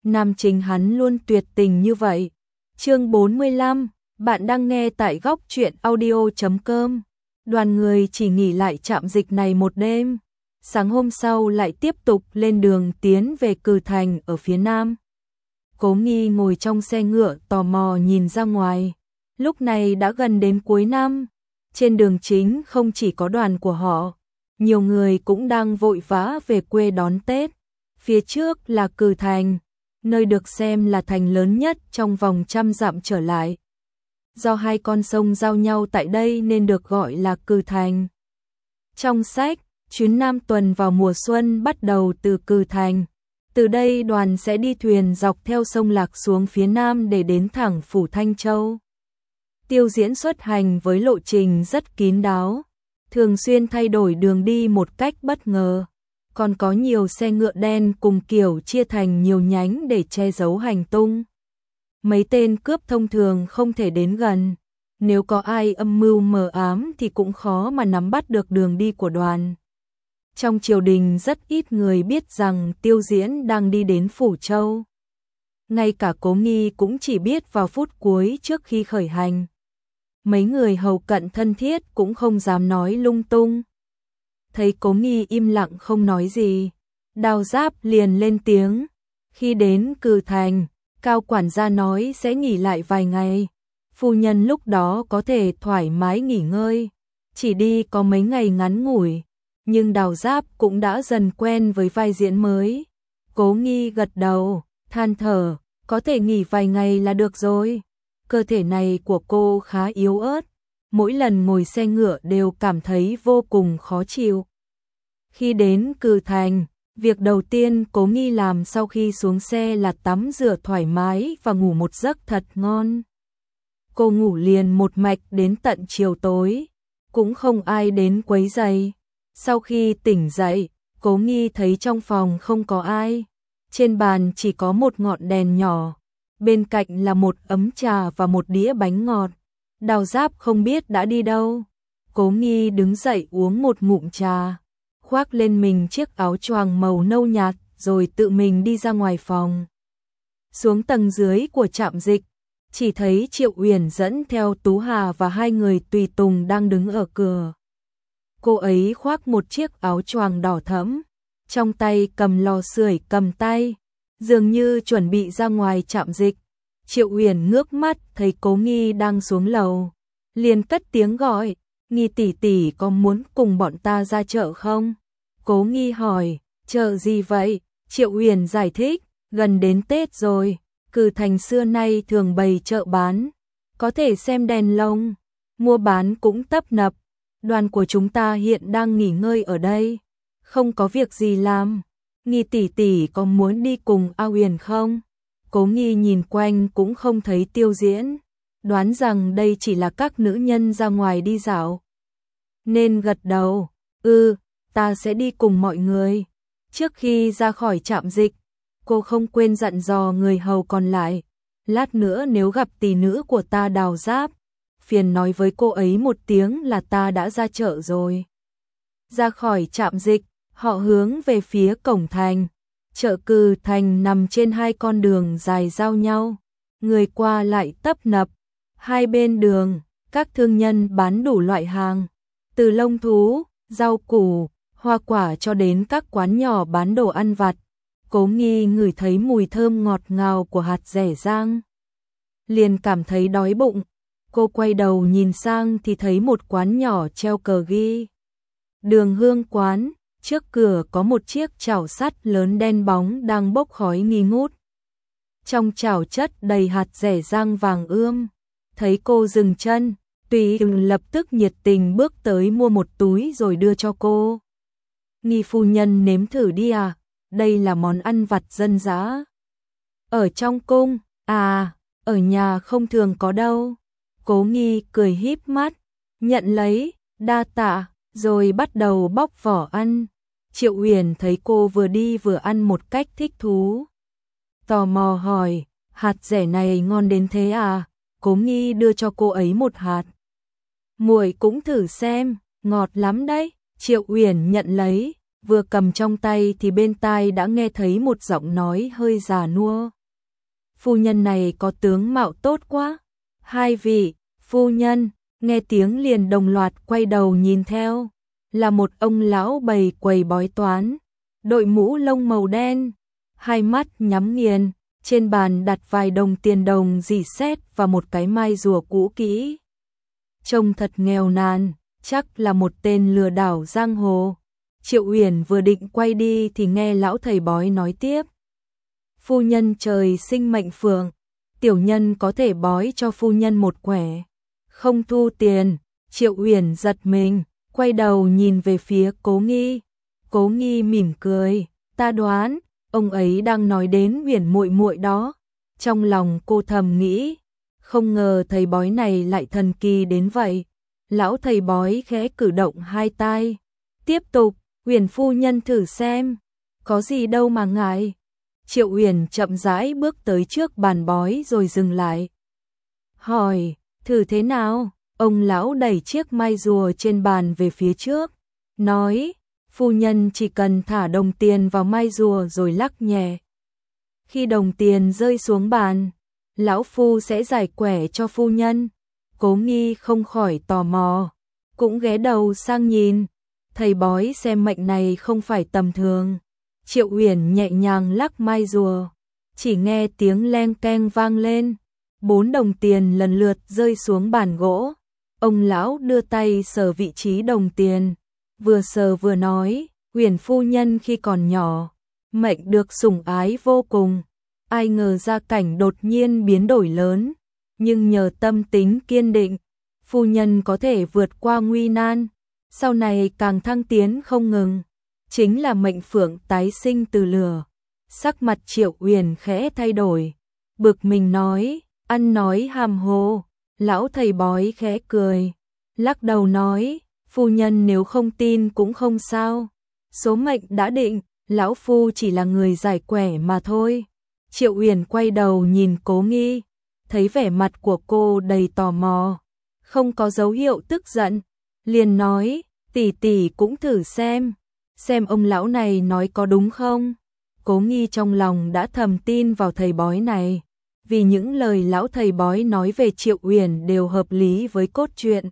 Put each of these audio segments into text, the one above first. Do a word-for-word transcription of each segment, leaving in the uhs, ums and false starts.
nam chính hắn luôn tuyệt tình như vậy. Chương bốn mươi lăm, bạn đang nghe tại góc truyện audio chấm com. Đoàn người chỉ nghỉ lại trạm dịch này một đêm. Sáng hôm sau lại tiếp tục lên đường tiến về Cừ Thành ở phía nam. Cố Nghi ngồi trong xe ngựa tò mò nhìn ra ngoài. Lúc này đã gần đến cuối năm. Trên đường chính không chỉ có đoàn của họ, nhiều người cũng đang vội vã về quê đón Tết. Phía trước là Cừ Thành, nơi được xem là thành lớn nhất trong vòng trăm dặm trở lại. Do hai con sông giao nhau tại đây nên được gọi là Cừ Thành. Trong sách, chuyến Nam tuần vào mùa xuân bắt đầu từ Cừ Thành. Từ đây đoàn sẽ đi thuyền dọc theo sông Lạc xuống phía nam để đến thẳng phủ Thanh Châu. Tiêu Diễn xuất hành với lộ trình rất kín đáo, thường xuyên thay đổi đường đi một cách bất ngờ. Còn có nhiều xe ngựa đen cùng kiểu chia thành nhiều nhánh để che giấu hành tung. Mấy tên cướp thông thường không thể đến gần. Nếu có ai âm mưu mờ ám thì cũng khó mà nắm bắt được đường đi của đoàn. Trong triều đình rất ít người biết rằng Tiêu Diễn đang đi đến Phủ Châu. Ngay cả Cố Nghi cũng chỉ biết vào phút cuối trước khi khởi hành. Mấy người hầu cận thân thiết cũng không dám nói lung tung. Thấy Cố Nghi im lặng không nói gì, Đào Giáp liền lên tiếng. Khi đến Cừ Thành, Cao quản gia nói sẽ nghỉ lại vài ngày. Phu nhân lúc đó có thể thoải mái nghỉ ngơi, chỉ đi có mấy ngày ngắn ngủi. Nhưng Đào Giáp cũng đã dần quen với vai diễn mới. Cố Nghi gật đầu, than thở, có thể nghỉ vài ngày là được rồi. Cơ thể này của cô khá yếu ớt, mỗi lần ngồi xe ngựa đều cảm thấy vô cùng khó chịu. Khi đến Cừ Thành, việc đầu tiên Cố Nghi làm sau khi xuống xe là tắm rửa thoải mái và ngủ một giấc thật ngon. Cô ngủ liền một mạch đến tận chiều tối, cũng không ai đến quấy rầy. Sau khi tỉnh dậy, Cố Nghi thấy trong phòng không có ai. Trên bàn chỉ có một ngọn đèn nhỏ, bên cạnh là một ấm trà và một đĩa bánh ngọt. Đào Giáp không biết đã đi đâu. Cố Nghi đứng dậy uống một ngụm trà, khoác lên mình chiếc áo choàng màu nâu nhạt rồi tự mình đi ra ngoài phòng. Xuống tầng dưới của trạm dịch, chỉ thấy Triệu Uyển dẫn theo Tú Hà và hai người tùy tùng đang đứng ở cửa. Cô ấy khoác một chiếc áo choàng đỏ thẫm, trong tay cầm lò sưởi cầm tay, dường như chuẩn bị ra ngoài trạm dịch. Triệu Uyển ngước mắt thấy Cố Nghi đang xuống lầu, liền cất tiếng gọi, Nghi tỷ tỷ có muốn cùng bọn ta ra chợ không? Cố Nghi hỏi, chợ gì vậy? Triệu Uyển giải thích, gần đến Tết rồi, Cừ Thành xưa nay thường bày chợ bán, có thể xem đèn lồng, mua bán cũng tấp nập. Đoàn của chúng ta hiện đang nghỉ ngơi ở đây, không có việc gì làm. Nghi tỷ tỷ có muốn đi cùng A Uyển không? Cố Nghi nhìn quanh cũng không thấy Tiêu Diễn, đoán rằng đây chỉ là các nữ nhân ra ngoài đi dạo. Nên gật đầu, ừ, ta sẽ đi cùng mọi người. Trước khi ra khỏi trạm dịch, cô không quên dặn dò người hầu còn lại. Lát nữa nếu gặp tỷ nữ của ta Đào Giáp, phiền nói với cô ấy một tiếng là ta đã ra chợ rồi. Ra khỏi trạm dịch, họ hướng về phía cổng thành. Chợ Cừ Thành nằm trên hai con đường dài giao nhau, người qua lại tấp nập. Hai bên đường, các thương nhân bán đủ loại hàng, từ lông thú, rau củ, hoa quả cho đến các quán nhỏ bán đồ ăn vặt. Cố Nghi ngửi thấy mùi thơm ngọt ngào của hạt dẻ rang, liền cảm thấy đói bụng. Cô quay đầu nhìn sang thì thấy một quán nhỏ treo cờ ghi Đường Hương quán. Trước cửa có một chiếc chảo sắt lớn đen bóng đang bốc khói nghi ngút. Trong chảo chất đầy hạt dẻ rang vàng ươm. Thấy cô dừng chân, Tùy Ưng lập tức nhiệt tình bước tới mua một túi rồi đưa cho cô. Nghi phu nhân nếm thử đi à, đây là món ăn vặt dân dã. Ở trong cung, à, ở nhà không thường có đâu. Cố Nghi cười híp mắt, nhận lấy, đa tạ, rồi bắt đầu bóc vỏ ăn. Triệu Uyển thấy cô vừa đi vừa ăn một cách thích thú, tò mò hỏi, hạt dẻ này ngon đến thế à? Cố Nghi đưa cho cô ấy một hạt. Muội cũng thử xem, ngọt lắm đấy. Triệu Uyển nhận lấy, vừa cầm trong tay thì bên tai đã nghe thấy một giọng nói hơi già nua. phu nhân này có tướng mạo tốt quá. Hai vị, phu nhân, nghe tiếng liền đồng loạt quay đầu nhìn theo, là một ông lão bày quầy bói toán, đội mũ lông màu đen, hai mắt nhắm nghiền, trên bàn đặt vài đồng tiền đồng dỉ sét và một cái mai rùa cũ kỹ. Trông thật nghèo nàn, chắc là một tên lừa đảo giang hồ. Triệu Uyển vừa định quay đi thì nghe lão thầy bói nói tiếp. Phu nhân trời sinh mệnh phượng, tiểu nhân có thể bói cho phu nhân một quẻ, không thu tiền. Triệu Uyển giật mình, quay đầu nhìn về phía Cố Nghi. Cố Nghi mỉm cười, ta đoán, ông ấy đang nói đến Uyển muội muội đó. Trong lòng cô thầm nghĩ, không ngờ thầy bói này lại thần kỳ đến vậy. Lão thầy bói khẽ cử động hai tay, tiếp tục, Uyển phu nhân thử xem, có gì đâu mà ngại. Triệu Uyển chậm rãi bước tới trước bàn bói rồi dừng lại. Hỏi, thử thế nào? Ông lão đẩy chiếc mai rùa trên bàn về phía trước, nói, phu nhân chỉ cần thả đồng tiền vào mai rùa rồi lắc nhẹ. Khi đồng tiền rơi xuống bàn, lão phu sẽ giải quẻ cho phu nhân. Cố Nghi không khỏi tò mò, cũng ghé đầu sang nhìn. Thầy bói xem mệnh này không phải tầm thường. Triệu Uyển nhẹ nhàng lắc mai rùa, chỉ nghe tiếng leng keng vang lên, bốn đồng tiền lần lượt rơi xuống bàn gỗ. Ông lão đưa tay sờ vị trí đồng tiền, vừa sờ vừa nói, Uyển phu nhân khi còn nhỏ, mệnh được sủng ái vô cùng, ai ngờ gia cảnh đột nhiên biến đổi lớn, nhưng nhờ tâm tính kiên định, phu nhân có thể vượt qua nguy nan, sau này càng thăng tiến không ngừng, chính là mệnh phượng tái sinh từ lửa. Sắc mặt Triệu Uyển khẽ thay đổi, bực mình nói, ăn nói hàm hồ. Lão thầy bói khẽ cười, lắc đầu nói, phu nhân nếu không tin cũng không sao, số mệnh đã định, lão phu chỉ là người giải quẻ mà thôi. Triệu Uyển quay đầu nhìn Cố Nghi, thấy vẻ mặt của cô đầy tò mò, không có dấu hiệu tức giận, liền nói, tỷ tỷ cũng thử xem, xem ông lão này nói có đúng không. Cố Nghi trong lòng đã thầm tin vào thầy bói này, vì những lời lão thầy bói nói về Triệu Uyển đều hợp lý với cốt truyện.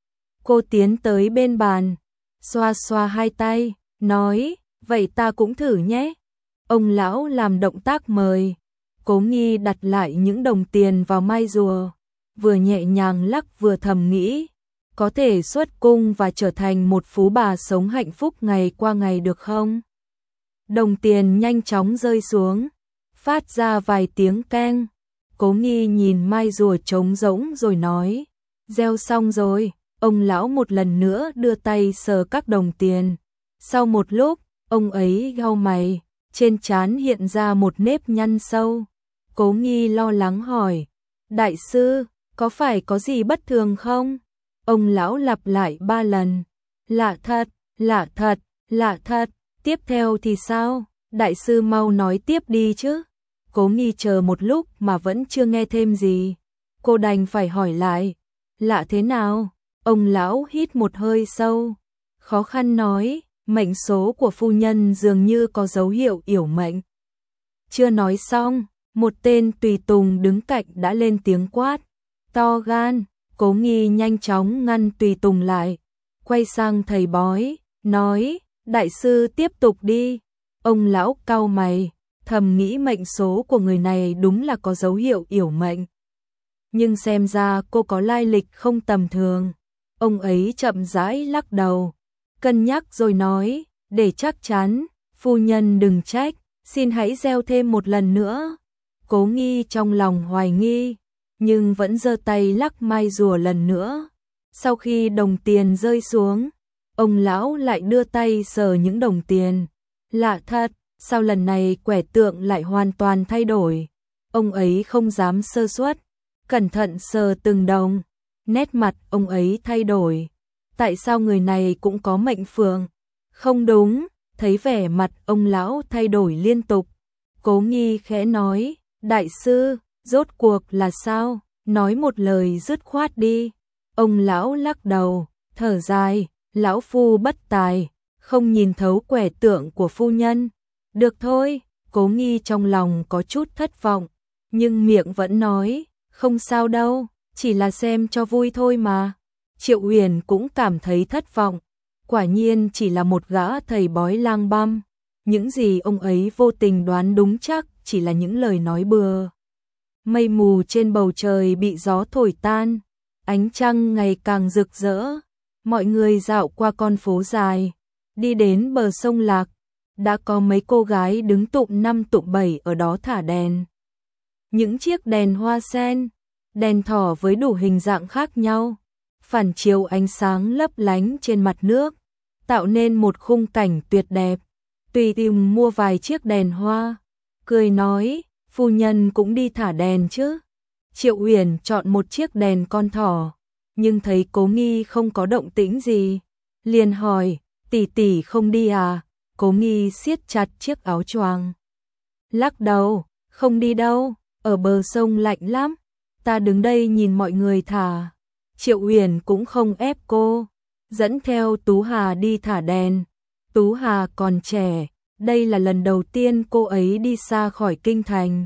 Cô tiến tới bên bàn, xoa xoa hai tay, nói, vậy ta cũng thử nhé. Ông lão làm động tác mời, Cố Nghi đặt lại những đồng tiền vào mai rùa, vừa nhẹ nhàng lắc vừa thầm nghĩ, có thể xuất cung và trở thành một phú bà sống hạnh phúc ngày qua ngày được không? Đồng tiền nhanh chóng rơi xuống, phát ra vài tiếng keng. Cố Nghi nhìn mai rùa trống rỗng rồi nói, gieo xong rồi. Ông lão một lần nữa đưa tay sờ các đồng tiền. Sau một lúc, ông ấy cau mày, trên trán hiện ra một nếp nhăn sâu. Cố Nghi lo lắng hỏi, đại sư, có phải có gì bất thường không? Ông lão lặp lại ba lần, lạ thật, lạ thật, lạ thật, tiếp theo thì sao? Đại sư mau nói tiếp đi chứ. Cố Nghi chờ một lúc mà vẫn chưa nghe thêm gì. Cô đành phải hỏi lại, lạ thế nào? Ông lão hít một hơi sâu, khó khăn nói, mệnh số của phu nhân dường như có dấu hiệu yểu mệnh. Chưa nói xong, một tên tùy tùng đứng cạnh đã lên tiếng quát, to gan. Cố Nghi nhanh chóng ngăn tùy tùng lại, quay sang thầy bói, nói, đại sư tiếp tục đi. Ông lão cau mày, thầm nghĩ mệnh số của người này đúng là có dấu hiệu yểu mệnh. Nhưng xem ra cô có lai lịch không tầm thường. Ông ấy chậm rãi lắc đầu, cân nhắc rồi nói, để chắc chắn, phu nhân đừng trách, xin hãy gieo thêm một lần nữa. Cố Nghi trong lòng hoài nghi, nhưng vẫn giơ tay lắc mai rùa lần nữa. Sau khi đồng tiền rơi xuống, ông lão lại đưa tay sờ những đồng tiền. Lạ thật, sao lần này quẻ tượng lại hoàn toàn thay đổi? Ông ấy không dám sơ suất, cẩn thận sờ từng đồng. Nét mặt ông ấy thay đổi. Tại sao người này cũng có mệnh phượng? Không đúng, thấy vẻ mặt ông lão thay đổi liên tục. Cố Nghi khẽ nói, đại sư, rốt cuộc là sao? Nói một lời dứt khoát đi. Ông lão lắc đầu, thở dài, lão phu bất tài, không nhìn thấu quẻ tượng của phu nhân. Được thôi, Cố Nghi trong lòng có chút thất vọng. nhưng miệng vẫn nói, không sao đâu, chỉ là xem cho vui thôi mà. Triệu Uyển cũng cảm thấy thất vọng, quả nhiên chỉ là một gã thầy bói lang băm, những gì ông ấy vô tình đoán đúng chắc chỉ là những lời nói bừa. Mây mù trên bầu trời bị gió thổi tan, ánh trăng ngày càng rực rỡ, mọi người dạo qua con phố dài, đi đến bờ sông Lạc, đã có mấy cô gái đứng tụm năm tụm bảy ở đó thả đèn. Những chiếc đèn hoa sen, đèn thỏ với đủ hình dạng khác nhau, phản chiếu ánh sáng lấp lánh trên mặt nước, tạo nên một khung cảnh tuyệt đẹp. Tùy tìm mua vài chiếc đèn hoa, cười nói, phu nhân cũng đi thả đèn chứ. Triệu Uyển chọn một chiếc đèn con thỏ, nhưng thấy Cố Nghi không có động tĩnh gì, liền hỏi, tỷ tỷ không đi à? Cố Nghi siết chặt chiếc áo choàng, lắc đầu, không đi đâu, ở bờ sông lạnh lắm, ta đứng đây nhìn mọi người thả. Triệu Uyển cũng không ép cô, dẫn theo Tú Hà đi thả đèn. Tú Hà còn trẻ, đây là lần đầu tiên cô ấy đi xa khỏi kinh thành.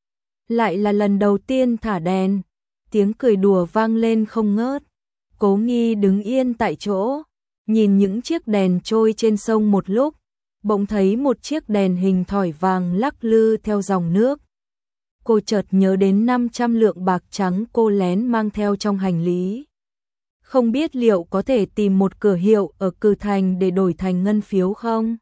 Lại là lần đầu tiên thả đèn, tiếng cười đùa vang lên không ngớt. Cố Nghi đứng yên tại chỗ, nhìn những chiếc đèn trôi trên sông một lúc, bỗng thấy một chiếc đèn hình thỏi vàng lắc lư theo dòng nước. Cô chợt nhớ đến năm trăm lượng bạc trắng cô lén mang theo trong hành lý. Không biết liệu có thể tìm một cửa hiệu ở Cử Thành để đổi thành ngân phiếu không?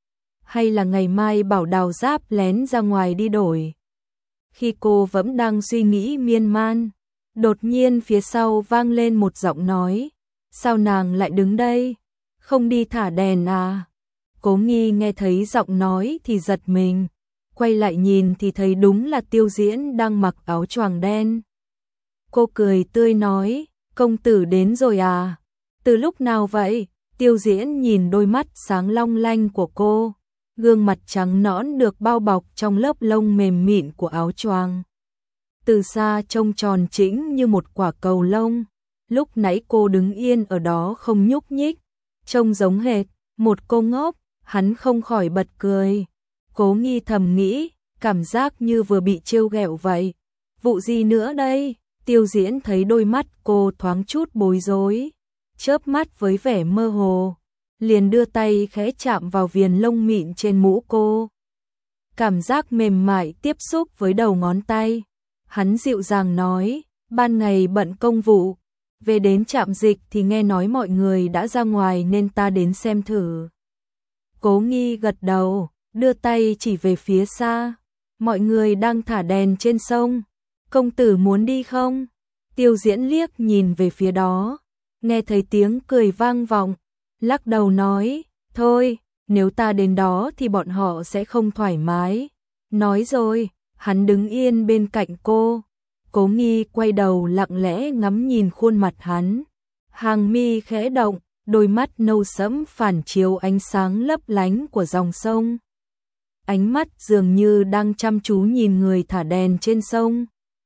Hay là ngày mai bảo Đào Giáp lén ra ngoài đi đổi? Khi cô vẫn đang suy nghĩ miên man, đột nhiên phía sau vang lên một giọng nói, sao nàng lại đứng đây? Không đi thả đèn à? Cố Nghi nghe thấy giọng nói thì giật mình, quay lại nhìn thì thấy đúng là Tiêu Diễn đang mặc áo choàng đen. Cô cười tươi nói, công tử đến rồi à? Từ lúc nào vậy? Tiêu Diễn nhìn đôi mắt sáng long lanh của cô, gương mặt trắng nõn được bao bọc trong lớp lông mềm mịn của áo choàng. Từ xa trông tròn trĩnh như một quả cầu lông, lúc nãy cô đứng yên ở đó không nhúc nhích, trông giống hệt một cô ngốc, hắn không khỏi bật cười. Cố Nghi thầm nghĩ, cảm giác như vừa bị trêu ghẹo vậy. Vụ gì nữa đây? Tiêu Diễn thấy đôi mắt cô thoáng chút bối rối, chớp mắt với vẻ mơ hồ, liền đưa tay khẽ chạm vào viền lông mịn trên mũ cô. Cảm giác mềm mại tiếp xúc với đầu ngón tay. Hắn dịu dàng nói, ban ngày bận công vụ, về đến trạm dịch thì nghe nói mọi người đã ra ngoài nên ta đến xem thử. Cố Nghi gật đầu, đưa tay chỉ về phía xa. Mọi người đang thả đèn trên sông. Công tử muốn đi không? Tiêu Diễn liếc nhìn về phía đó, nghe thấy tiếng cười vang vọng, lắc đầu nói, thôi, nếu ta đến đó thì bọn họ sẽ không thoải mái. Nói rồi, hắn đứng yên bên cạnh cô. Cố Nghi quay đầu lặng lẽ ngắm nhìn khuôn mặt hắn. Hàng mi khẽ động, đôi mắt nâu sẫm phản chiếu ánh sáng lấp lánh của dòng sông. Ánh mắt dường như đang chăm chú nhìn người thả đèn trên sông.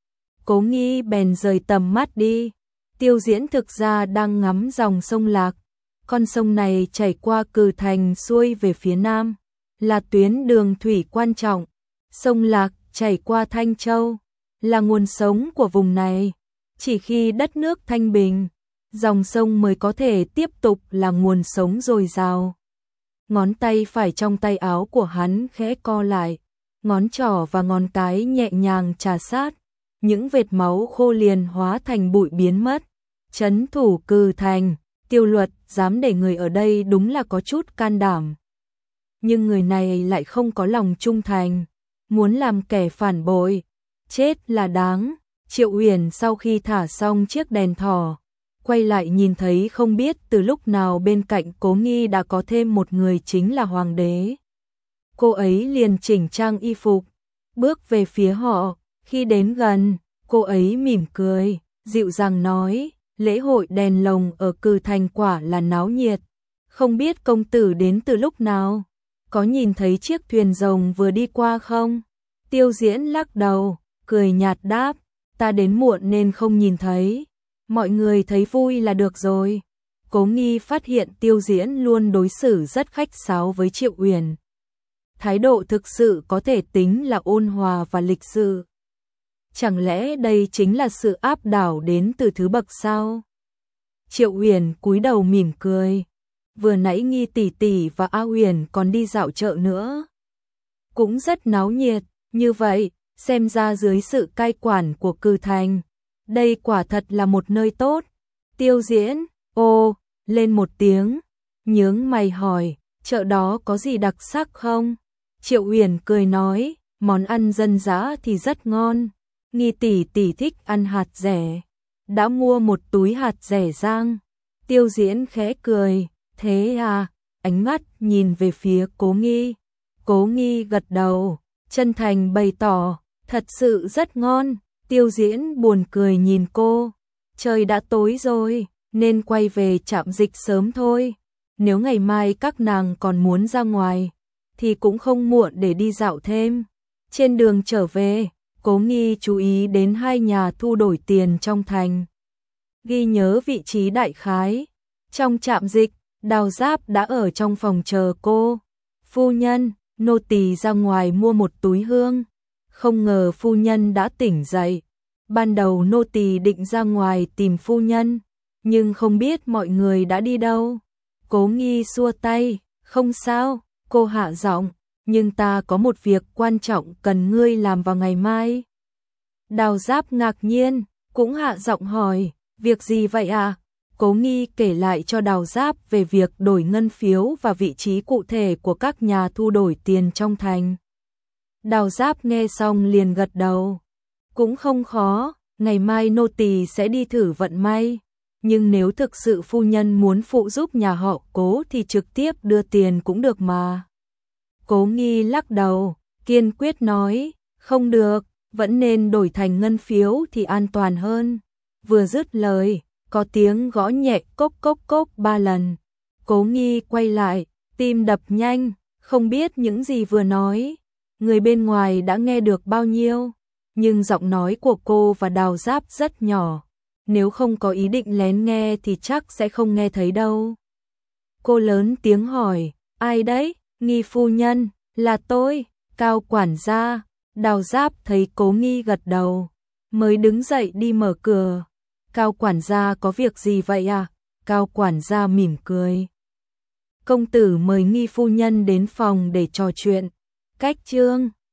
Cố Nghi bèn rời tầm mắt đi. Tiêu Diễn thực ra đang ngắm dòng sông Lạc. Con sông này chảy qua Cử Thành xuôi về phía nam, là tuyến đường thủy quan trọng. Sông Lạc chảy qua Thanh Châu, là nguồn sống của vùng này. Chỉ khi đất nước thanh bình, dòng sông mới có thể tiếp tục là nguồn sống dồi dào. Ngón tay phải trong tay áo của hắn khẽ co lại, ngón trỏ và ngón cái nhẹ nhàng chà sát, những vệt máu khô liền hóa thành bụi biến mất. Trấn thủ Cử Thành, Tiêu Luật dám để người ở đây đúng là có chút can đảm. Nhưng người này lại không có lòng trung thành, muốn làm kẻ phản bội, chết là đáng. Triệu Uyển sau khi thả xong chiếc đèn thỏ, quay lại nhìn thấy không biết từ lúc nào bên cạnh Cố Nghi đã có thêm một người, chính là hoàng đế. Cô ấy liền chỉnh trang y phục, bước về phía họ. Khi đến gần, cô ấy mỉm cười, dịu dàng nói, lễ hội đèn lồng ở Cử Thành quả là náo nhiệt. Không biết công tử đến từ lúc nào? Có nhìn thấy chiếc thuyền rồng vừa đi qua không? Tiêu Diễn lắc đầu, cười nhạt đáp, ta đến muộn nên không nhìn thấy. Mọi người thấy vui là được rồi. Cố Nghi phát hiện Tiêu Diễn luôn đối xử rất khách sáo với Triệu Uyển. Thái độ thực sự có thể tính là ôn hòa và lịch sự. Chẳng lẽ đây chính là sự áp đảo đến từ thứ bậc sao? Triệu Huyền cúi đầu mỉm cười. Vừa nãy Nghi tỷ tỷ và A Huyền còn đi dạo chợ nữa. Cũng rất náo nhiệt, như vậy, xem ra dưới sự cai quản của Cử Thành, đây quả thật là một nơi tốt. Tiêu Diễn, ô, lên một tiếng, nhướng mày hỏi, chợ đó có gì đặc sắc không? Triệu Huyền cười nói, món ăn dân dã thì rất ngon. Nghi tỷ tỷ thích ăn hạt rẻ, đã mua một túi hạt rẻ rang. Tiêu Diễn khẽ cười, thế à, ánh mắt nhìn về phía Cố Nghi. Cố Nghi gật đầu, chân thành bày tỏ, thật sự rất ngon. Tiêu Diễn buồn cười nhìn cô, trời đã tối rồi, nên quay về trạm dịch sớm thôi. Nếu ngày mai các nàng còn muốn ra ngoài, thì cũng không muộn để đi dạo thêm. Trên đường trở về, Cố Nghi chú ý đến hai nhà thu đổi tiền trong thành. Ghi nhớ vị trí đại khái. Trong trạm dịch, Đào Giáp đã ở trong phòng chờ cô. Phu nhân, nô tỳ ra ngoài mua một túi hương. Không ngờ phu nhân đã tỉnh dậy. Ban đầu nô tỳ định ra ngoài tìm phu nhân, nhưng không biết mọi người đã đi đâu. Cố Nghi xua tay, không sao, cô hạ giọng, nhưng ta có một việc quan trọng cần ngươi làm vào ngày mai. Đào Giáp ngạc nhiên, cũng hạ giọng hỏi, việc gì vậy à? Cố Nghi kể lại cho Đào Giáp về việc đổi ngân phiếu và vị trí cụ thể của các nhà thu đổi tiền trong thành. Đào Giáp nghe xong liền gật đầu. Cũng không khó, ngày mai nô tỳ sẽ đi thử vận may. Nhưng nếu thực sự phu nhân muốn phụ giúp nhà họ Cố thì trực tiếp đưa tiền cũng được mà. Cố Nghi lắc đầu, kiên quyết nói, không được, vẫn nên đổi thành ngân phiếu thì an toàn hơn. Vừa dứt lời, có tiếng gõ nhẹ cốc cốc cốc ba lần. Cố Nghi quay lại, tim đập nhanh, không biết những gì vừa nói. Người bên ngoài đã nghe được bao nhiêu, nhưng giọng nói của cô và Đào Giáp rất nhỏ. Nếu không có ý định lén nghe thì chắc sẽ không nghe thấy đâu. Cô lớn tiếng hỏi, ai đấy? Nghi phu nhân, là tôi, Cao quản gia. Đào Giáp thấy Cố Nghi gật đầu, mới đứng dậy đi mở cửa. Cao quản gia có việc gì vậy à? Cao quản gia mỉm cười. Công tử mời Nghi phu nhân đến phòng để trò chuyện. Cách chương